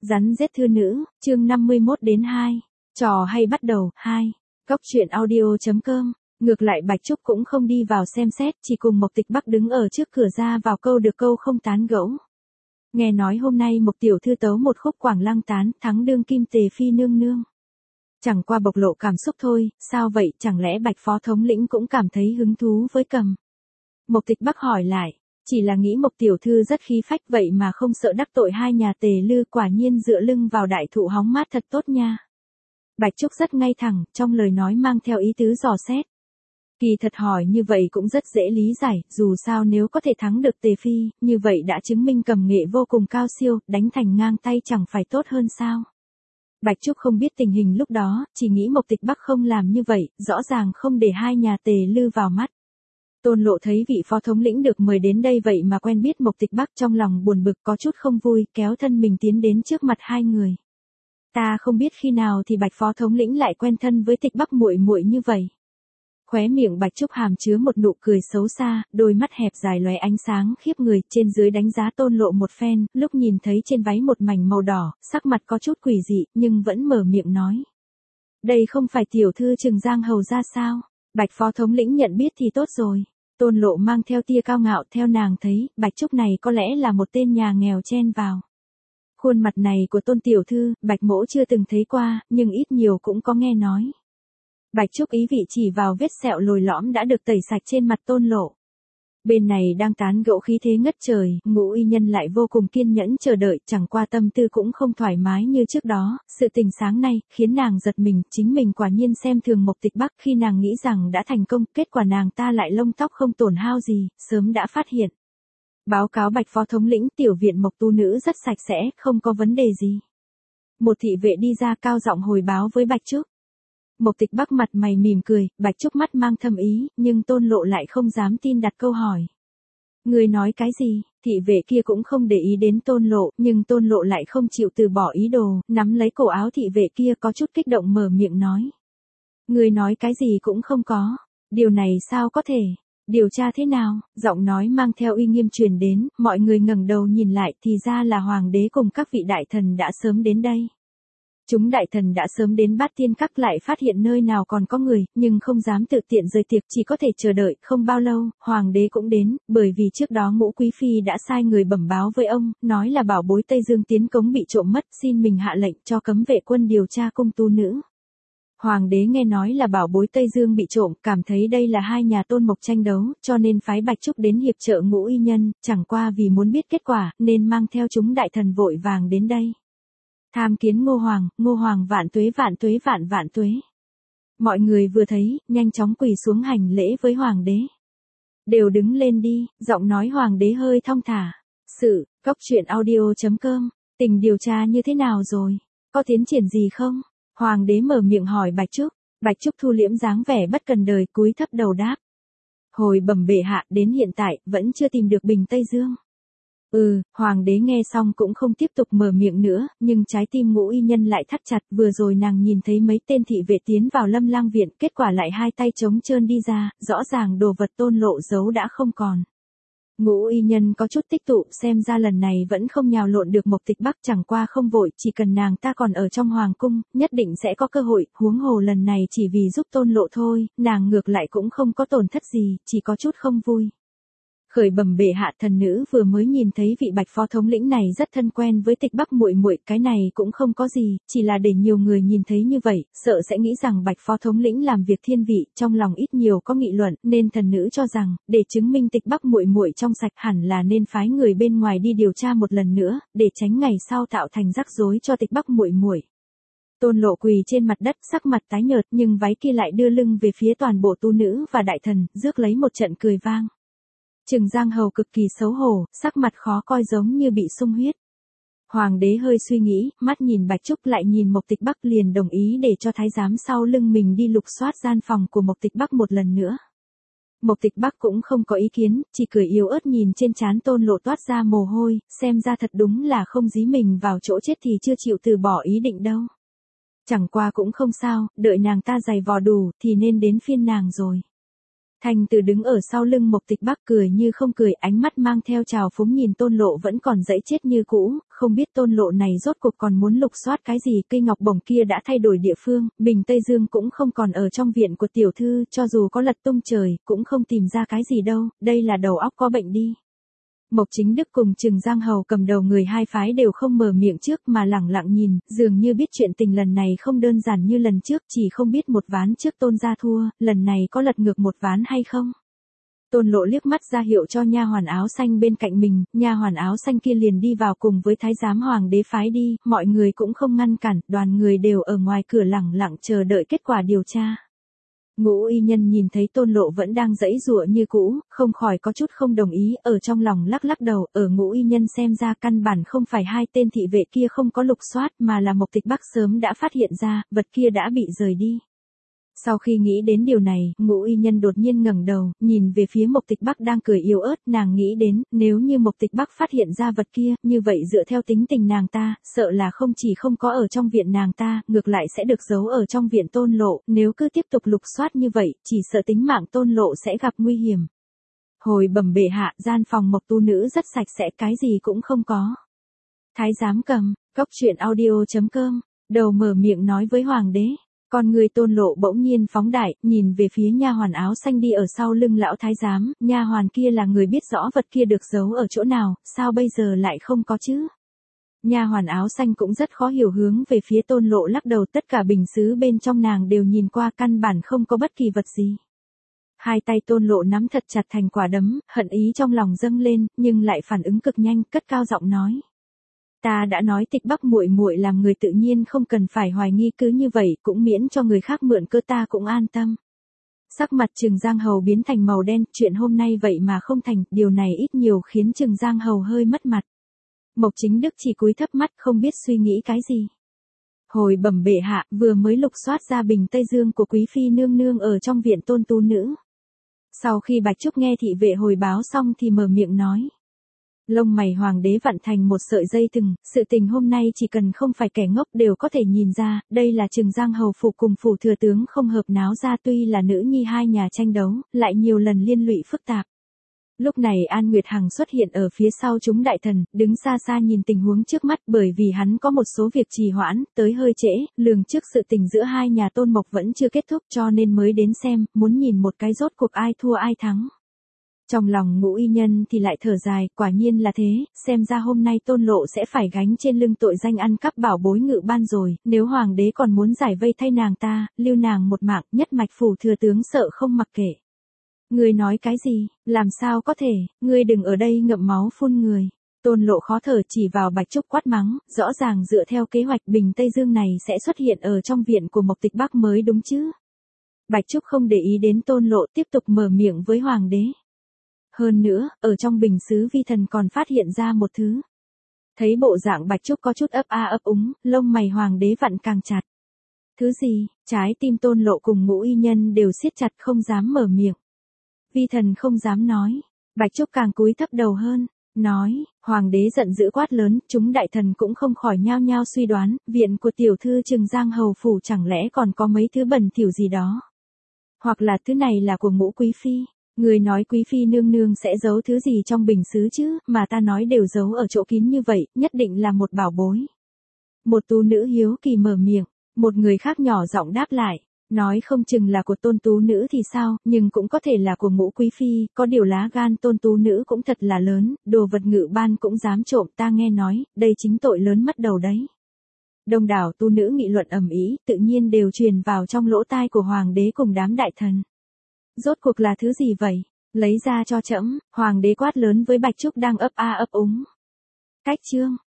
Rắn rết thư nữ, chương 51-2. Trò hay bắt đầu, 2. Góc truyện audio.com. Ngược lại Bạch Trúc cũng không đi vào xem xét, chỉ cùng Mộc Tịch Bắc đứng ở trước cửa ra vào câu được câu không tán gẫu. Nghe nói hôm nay Mộc tiểu thư tấu một khúc Quảng Lăng tán, thắng đương kim tề phi nương nương. Chẳng qua bộc lộ cảm xúc thôi, sao vậy, chẳng lẽ Bạch phó thống lĩnh cũng cảm thấy hứng thú với cầm? Mộc Tịch Bắc hỏi lại. Chỉ là nghĩ Mộc tiểu thư rất khí phách vậy mà không sợ đắc tội hai nhà Tề Lư, quả nhiên dựa lưng vào đại thụ hóng mát thật tốt nha. Bạch Trúc rất ngay thẳng, trong lời nói mang theo ý tứ dò xét. Kỳ thật hỏi như vậy cũng rất dễ lý giải, dù sao nếu có thể thắng được Tề Phi, như vậy đã chứng minh cầm nghệ vô cùng cao siêu, đánh thành ngang tay chẳng phải tốt hơn sao. Bạch Trúc không biết tình hình lúc đó, chỉ nghĩ Mộc Tịch Bắc không làm như vậy, rõ ràng không để hai nhà Tề Lư vào mắt. Tôn Lộ thấy vị phó thống lĩnh được mời đến đây vậy mà quen biết Mộc Tịch Bắc, trong lòng buồn bực có chút không vui, kéo thân mình tiến đến trước mặt hai người. Ta không biết khi nào thì Bạch phó thống lĩnh lại quen thân với Tịch Bắc muội muội như vậy. Khóe miệng Bạch Trúc hàm chứa một nụ cười xấu xa, đôi mắt hẹp dài lóe ánh sáng khiếp người, trên dưới đánh giá Tôn Lộ một phen, lúc nhìn thấy trên váy một mảnh màu đỏ, sắc mặt có chút quỷ dị, nhưng vẫn mở miệng nói. Đây không phải tiểu thư Trừng Giang hầu ra sao? Bạch phó thống lĩnh nhận biết thì tốt rồi. Tôn Lộ mang theo tia cao ngạo, theo nàng thấy, Bạch Trúc này có lẽ là một tên nhà nghèo chen vào. Khuôn mặt này của Tôn tiểu thư, Bạch mỗ chưa từng thấy qua, nhưng ít nhiều cũng có nghe nói. Bạch Trúc ý vị chỉ vào vết sẹo lồi lõm đã được tẩy sạch trên mặt Tôn Lộ. Bên này đang tán gẫu khí thế ngất trời, Ngũ Y Nhân lại vô cùng kiên nhẫn chờ đợi, chẳng qua tâm tư cũng không thoải mái như trước đó, sự tình sáng nay, khiến nàng giật mình, chính mình quả nhiên xem thường Mộc Tịch Bắc, khi nàng nghĩ rằng đã thành công, kết quả nàng ta lại lông tóc không tổn hao gì, sớm đã phát hiện. Báo cáo Bạch phó thống lĩnh, tiểu viện Mộc tu nữ rất sạch sẽ, không có vấn đề gì. Một thị vệ đi ra cao giọng hồi báo với Bạch Trúc. Mộc Tịch Bắc mặt mày mỉm cười, Bạch Trúc mắt mang thâm ý, nhưng Tôn Lộ lại không dám tin đặt câu hỏi. Người nói cái gì? Thị vệ kia cũng không để ý đến Tôn Lộ, nhưng Tôn Lộ lại không chịu từ bỏ ý đồ, nắm lấy cổ áo thị vệ kia có chút kích động mở miệng nói. Người nói cái gì cũng không có. Điều này sao có thể? Điều tra thế nào? Giọng nói mang theo uy nghiêm truyền đến, mọi người ngẩng đầu nhìn lại thì ra là hoàng đế cùng các vị đại thần đã sớm đến đây. Chúng đại thần đã sớm đến Bát Tiên Các, lại phát hiện nơi nào còn có người, nhưng không dám tự tiện rời tiệc, chỉ có thể chờ đợi. Không bao lâu, hoàng đế cũng đến, bởi vì trước đó Ngũ Quý Phi đã sai người bẩm báo với ông, nói là bảo bối Tây Dương tiến cống bị trộm mất, xin mình hạ lệnh cho cấm vệ quân điều tra cung tu nữ. Hoàng đế nghe nói là bảo bối Tây Dương bị trộm, cảm thấy đây là hai nhà Tôn Mộc tranh đấu, cho nên phái Bạch Trúc đến hiệp trợ Ngũ Y Nhân, chẳng qua vì muốn biết kết quả, nên mang theo chúng đại thần vội vàng đến đây. Tham kiến Ngô Hoàng vạn tuế vạn tuế vạn vạn tuế. Mọi người vừa thấy, nhanh chóng quỳ xuống hành lễ với Hoàng đế. Đều đứng lên đi, giọng nói Hoàng đế hơi thong thả. Góc truyện audio.com, tình điều tra như thế nào rồi? Có tiến triển gì không? Hoàng đế mở miệng hỏi Bạch Trúc. Bạch Trúc thu liễm dáng vẻ bất cần đời, cúi thấp đầu đáp. Hồi bẩm bệ hạ, đến hiện tại, vẫn chưa tìm được bình Tây Dương. Hoàng đế nghe xong cũng không tiếp tục mở miệng nữa, nhưng trái tim Ngũ Y Nhân lại thắt chặt, vừa rồi nàng nhìn thấy mấy tên thị vệ tiến vào Lâm Lang viện, kết quả lại hai tay trống trơn đi ra, rõ ràng đồ vật Tôn Lộ giấu đã không còn. Ngũ Y Nhân có chút tích tụ, xem ra lần này vẫn không nhào lộn được Mộc Tịch Bắc, chẳng qua không vội, chỉ cần nàng ta còn ở trong hoàng cung, nhất định sẽ có cơ hội, huống hồ lần này chỉ vì giúp Tôn Lộ thôi, nàng ngược lại cũng không có tổn thất gì, chỉ có chút không vui. Khởi bẩm bệ hạ, thần nữ vừa mới nhìn thấy vị Bạch phó thống lĩnh này rất thân quen với Tịch Bắc muội muội, cái này cũng không có gì, chỉ là để nhiều người nhìn thấy như vậy, sợ sẽ nghĩ rằng Bạch phó thống lĩnh làm việc thiên vị, trong lòng ít nhiều có nghị luận, nên thần nữ cho rằng, để chứng minh Tịch Bắc muội muội trong sạch hẳn là nên phái người bên ngoài đi điều tra một lần nữa, để tránh ngày sau tạo thành rắc rối cho Tịch Bắc muội muội. Tôn Lộ quỳ trên mặt đất, sắc mặt tái nhợt, nhưng váy kia lại đưa lưng về phía toàn bộ tu nữ và đại thần, rước lấy một trận cười vang. Trừng Giang hầu cực kỳ xấu hổ, sắc mặt khó coi giống như bị sung huyết. Hoàng đế hơi suy nghĩ, mắt nhìn Bạch Trúc lại nhìn Mộc Tịch Bắc, liền đồng ý để cho thái giám sau lưng mình đi lục soát gian phòng của Mộc Tịch Bắc một lần nữa. Mộc Tịch Bắc cũng không có ý kiến, chỉ cười yếu ớt nhìn trên trán Tôn Lộ toát ra mồ hôi, xem ra thật đúng là không dí mình vào chỗ chết thì chưa chịu từ bỏ ý định đâu. Chẳng qua cũng không sao, đợi nàng ta giày vò đủ thì nên đến phiên nàng rồi. Thanh Từ đứng ở sau lưng Mộc Tịch Bắc cười như không cười, ánh mắt mang theo trào phúng nhìn Tôn Lộ vẫn còn dẫy chết như cũ, không biết Tôn Lộ này rốt cuộc còn muốn lục soát cái gì. Cây ngọc bổng kia đã thay đổi địa phương, bình Tây Dương cũng không còn ở trong viện của tiểu thư, cho dù có lật tung trời, cũng không tìm ra cái gì đâu, đây là đầu óc có bệnh đi. Mộc Chính Đức cùng Trừng Giang Hầu cầm đầu người hai phái đều không mở miệng trước mà lẳng lặng nhìn, dường như biết chuyện tình lần này không đơn giản như lần trước, chỉ không biết một ván trước Tôn gia thua, lần này có lật ngược một ván hay không. Tôn Lộ liếc mắt ra hiệu cho nha hoàn áo xanh bên cạnh mình, nha hoàn áo xanh kia liền đi vào cùng với thái giám hoàng đế phái đi, mọi người cũng không ngăn cản, đoàn người đều ở ngoài cửa lẳng lặng chờ đợi kết quả điều tra. Ngũ y nhân nhìn thấy Tôn Lộ vẫn đang giãy giụa như cũ, không khỏi có chút không đồng ý, ở trong lòng lắc lắc đầu, ở Ngũ y nhân xem ra căn bản không phải hai tên thị vệ kia không có lục soát mà là Mộc Tịch Bắc sớm đã phát hiện ra, vật kia đã bị rời đi. Sau khi nghĩ đến điều này, Ngũ y nhân đột nhiên ngẩng đầu, nhìn về phía Mộc Tịch Bắc đang cười yếu ớt, nàng nghĩ đến, nếu như Mộc Tịch Bắc phát hiện ra vật kia, như vậy dựa theo tính tình nàng ta, sợ là không chỉ không có ở trong viện nàng ta, ngược lại sẽ được giấu ở trong viện Tôn Lộ, nếu cứ tiếp tục lục soát như vậy, chỉ sợ tính mạng Tôn Lộ sẽ gặp nguy hiểm. Hồi bẩm bệ hạ, gian phòng Mộc tu nữ rất sạch sẽ, cái gì cũng không có. Thái giám cầm, cốc truyện audio.com, đầu mở miệng nói với hoàng đế. Con người Tôn Lộ bỗng nhiên phóng đại, nhìn về phía nha hoàn áo xanh đi ở sau lưng lão thái giám, nha hoàn kia là người biết rõ vật kia được giấu ở chỗ nào, sao bây giờ lại không có chứ? Nha hoàn áo xanh cũng rất khó hiểu, hướng về phía Tôn Lộ lắc đầu, tất cả bình sứ bên trong nàng đều nhìn qua, căn bản không có bất kỳ vật gì. Hai tay Tôn Lộ nắm thật chặt thành quả đấm, hận ý trong lòng dâng lên, nhưng lại phản ứng cực nhanh, cất cao giọng nói. Ta đã nói Tịch Bắc muội muội làm người tự nhiên không cần phải hoài nghi, cứ như vậy cũng miễn cho người khác mượn cơ ta cũng an tâm. Sắc mặt Trừng Giang Hầu biến thành màu đen, chuyện hôm nay vậy mà không thành, điều này ít nhiều khiến Trừng Giang Hầu hơi mất mặt. Mộc Chính Đức chỉ cúi thấp mắt không biết suy nghĩ cái gì. Hồi bẩm bệ hạ, vừa mới lục soát ra bình Tây Dương của quý phi nương nương ở trong viện Tôn tu nữ. Sau khi Bạch Trúc nghe thị vệ hồi báo xong thì mở miệng nói. Lông mày hoàng đế vặn thành một sợi dây thừng, sự tình hôm nay chỉ cần không phải kẻ ngốc đều có thể nhìn ra, đây là Trừng Giang Hầu phủ cùng phủ thừa tướng không hợp náo ra, tuy là nữ nhi hai nhà tranh đấu, lại nhiều lần liên lụy phức tạp. Lúc này An Nguyệt Hằng xuất hiện ở phía sau chúng đại thần, đứng xa xa nhìn tình huống trước mắt, bởi vì hắn có một số việc trì hoãn, tới hơi trễ, lường trước sự tình giữa hai nhà Tôn Mộc vẫn chưa kết thúc cho nên mới đến xem, muốn nhìn một cái rốt cuộc ai thua ai thắng. Trong lòng Ngũ y nhân thì lại thở dài, quả nhiên là thế, xem ra hôm nay Tôn Lộ sẽ phải gánh trên lưng tội danh ăn cắp bảo bối ngự ban rồi, nếu hoàng đế còn muốn giải vây thay nàng ta, lưu nàng một mạng, nhất mạch phủ thừa tướng sợ không mặc kệ. Ngươi nói cái gì, làm sao có thể, ngươi đừng ở đây ngậm máu phun người. Tôn Lộ khó thở chỉ vào Bạch Trúc quát mắng, rõ ràng dựa theo kế hoạch bình Tây Dương này sẽ xuất hiện ở trong viện của Mộc Tịch Bắc mới đúng chứ. Bạch Trúc không để ý đến Tôn Lộ, tiếp tục mở miệng với hoàng đế. Hơn nữa, ở trong bình sứ vi thần còn phát hiện ra một thứ. Thấy bộ dạng Bạch Trúc có chút ấp a ấp úng, lông mày hoàng đế vặn càng chặt. Thứ gì, trái tim Tôn Lộ cùng Ngũ y nhân đều siết chặt không dám mở miệng. Vi thần không dám nói, Bạch Trúc càng cúi thấp đầu hơn, nói, hoàng đế giận dữ quát lớn, chúng đại thần cũng không khỏi nhao nhao suy đoán, viện của tiểu thư Trừng Giang Hầu phủ chẳng lẽ còn có mấy thứ bẩn thỉu gì đó. Hoặc là thứ này là của Ngũ quý phi. Người nói quý phi nương nương sẽ giấu thứ gì trong bình sứ chứ, mà ta nói đều giấu ở chỗ kín như vậy, nhất định là một bảo bối. Một tú nữ hiếu kỳ mở miệng, một người khác nhỏ giọng đáp lại, nói không chừng là của Tôn tú nữ thì sao, nhưng cũng có thể là của Ngũ quý phi, có điều lá gan Tôn tú nữ cũng thật là lớn, đồ vật ngự ban cũng dám trộm, ta nghe nói, đây chính tội lớn mất đầu đấy. Đông đảo tu nữ nghị luận ầm ĩ, tự nhiên đều truyền vào trong lỗ tai của hoàng đế cùng đám đại thần. Rốt cuộc là thứ gì vậy? Lấy ra cho trẫm, hoàng đế quát lớn với Bạch Trúc đang ấp a ấp úng. Cách chương.